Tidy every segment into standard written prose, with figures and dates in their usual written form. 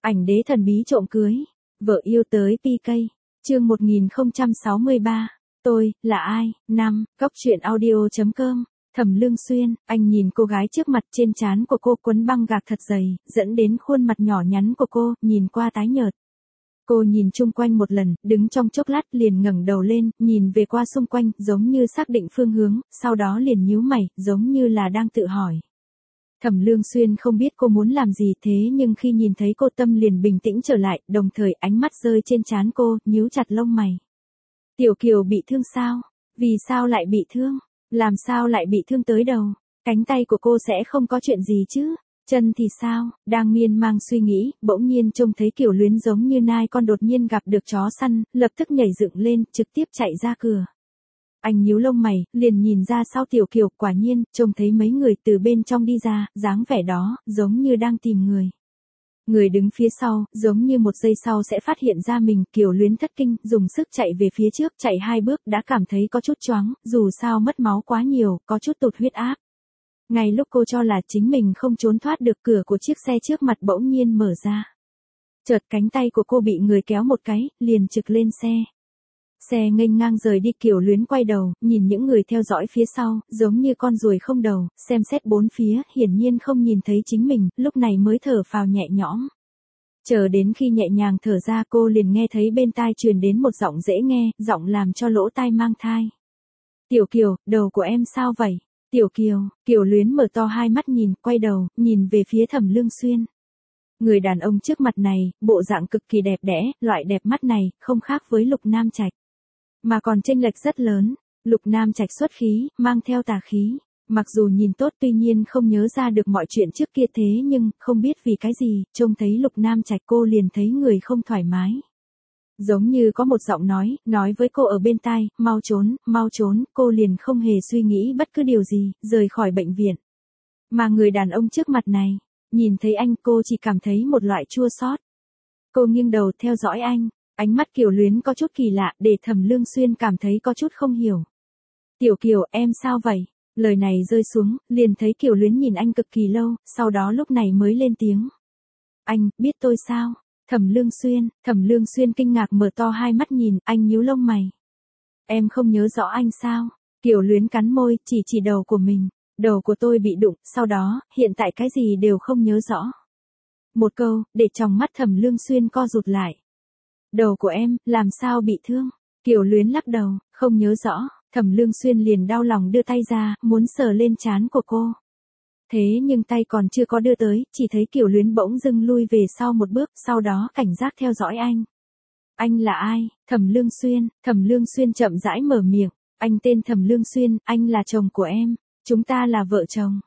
Ảnh đế thần bí trộm cưới. Vợ yêu tới PK. Chương 1063. Tôi, là ai? Góc truyện audio.com. Thẩm Lương Xuyên, anh nhìn cô gái trước mặt, trên trán của cô quấn băng gạc thật dày, dẫn đến khuôn mặt nhỏ nhắn của cô, nhìn qua tái nhợt. Cô nhìn chung quanh một lần, đứng trong chốc lát liền ngẩng đầu lên, nhìn về qua xung quanh, giống như xác định phương hướng, sau đó liền nhíu mày, giống như là đang tự hỏi. Thẩm Lương Xuyên không biết cô muốn làm gì, thế nhưng khi nhìn thấy cô tâm liền bình tĩnh trở lại, đồng thời ánh mắt rơi trên trán cô, nhíu chặt lông mày. Tiểu Kiều bị thương sao? Vì sao lại bị thương? Làm sao lại bị thương tới đầu? Cánh tay của cô sẽ không có chuyện gì chứ? Chân thì sao? Đang miên man suy nghĩ, bỗng nhiên trông thấy Kiều Luyến giống như nai con đột nhiên gặp được chó săn, lập tức nhảy dựng lên, trực tiếp chạy ra cửa. Anh nhíu lông mày, liền nhìn ra sau Tiểu Kiều, quả nhiên, trông thấy mấy người từ bên trong đi ra, dáng vẻ đó, giống như đang tìm người. Người đứng phía sau, giống như một giây sau sẽ phát hiện ra mình, Kiều Luyến thất kinh, dùng sức chạy về phía trước, chạy 2 bước đã cảm thấy có chút choáng, dù sao mất máu quá nhiều, có chút tụt huyết áp. Ngay lúc cô cho là chính mình không trốn thoát được, cửa của chiếc xe trước mặt bỗng nhiên mở ra. Chợt cánh tay của cô bị người kéo một cái, liền trực lên xe. Xe nghênh ngang rời đi, Kiều Luyến quay đầu, nhìn những người theo dõi phía sau, giống như con ruồi không đầu, xem xét bốn phía, hiển nhiên không nhìn thấy chính mình, lúc này mới thở phào nhẹ nhõm. Chờ đến khi nhẹ nhàng thở ra, cô liền nghe thấy bên tai truyền đến một giọng dễ nghe, giọng làm cho lỗ tai mang thai. Tiểu Kiều, đầu của em sao vậy? Tiểu Kiều, Kiều Luyến mở to hai mắt nhìn, quay đầu, nhìn về phía Thẩm Lương Xuyên. Người đàn ông trước mặt này, bộ dạng cực kỳ đẹp đẽ, loại đẹp mắt này, không khác với Lục Nam Trạch. Mà còn chênh lệch rất lớn, Lục Nam Trạch xuất khí, mang theo tà khí. Mặc dù nhìn tốt tuy nhiên không nhớ ra được mọi chuyện trước kia, thế nhưng, không biết vì cái gì, trông thấy Lục Nam Trạch cô liền thấy người không thoải mái. Giống như có một giọng nói với cô ở bên tai, mau trốn, cô liền không hề suy nghĩ bất cứ điều gì, rời khỏi bệnh viện. Mà người đàn ông trước mặt này, nhìn thấy anh cô chỉ cảm thấy một loại chua xót. Cô nghiêng đầu theo dõi anh, ánh mắt Kiều Luyến có chút kỳ lạ, để Thẩm Lương Xuyên cảm thấy có chút không hiểu. Tiểu Kiều, em sao vậy? Lời này rơi xuống, liền thấy Kiều Luyến nhìn anh cực kỳ lâu, sau đó lúc này mới lên tiếng. Anh, biết tôi sao? Thẩm Lương Xuyên kinh ngạc mở to hai mắt nhìn, anh nhíu lông mày. Em không nhớ rõ anh sao? Kiều Luyến cắn môi, chỉ đầu của mình. Đầu của tôi bị đụng, sau đó, hiện tại cái gì đều không nhớ rõ. Một câu, để trong mắt Thẩm Lương Xuyên co rụt lại. Đầu của em, làm sao bị thương? Kiều Luyến lắc đầu, không nhớ rõ. Thẩm Lương Xuyên liền đau lòng đưa tay ra, muốn sờ lên trán của cô. Thế nhưng tay còn chưa có đưa tới, chỉ thấy Kiều Luyến bỗng dưng lui về sau một bước, sau đó cảnh giác theo dõi anh. Anh là ai? Thẩm Lương Xuyên chậm rãi mở miệng. Anh tên Thẩm Lương Xuyên, anh là chồng của em. Chúng ta là vợ chồng.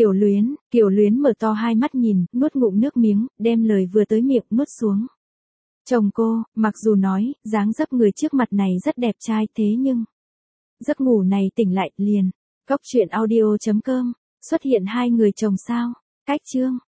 Kiều Luyến mở to hai mắt nhìn, nuốt ngụm nước miếng, đem lời vừa tới miệng nuốt xuống. Chồng cô, mặc dù nói, dáng dấp người trước mặt này rất đẹp trai, thế nhưng giấc ngủ này tỉnh lại liền. Góc truyện audio.com. Xuất hiện hai người chồng sao? Cách chương.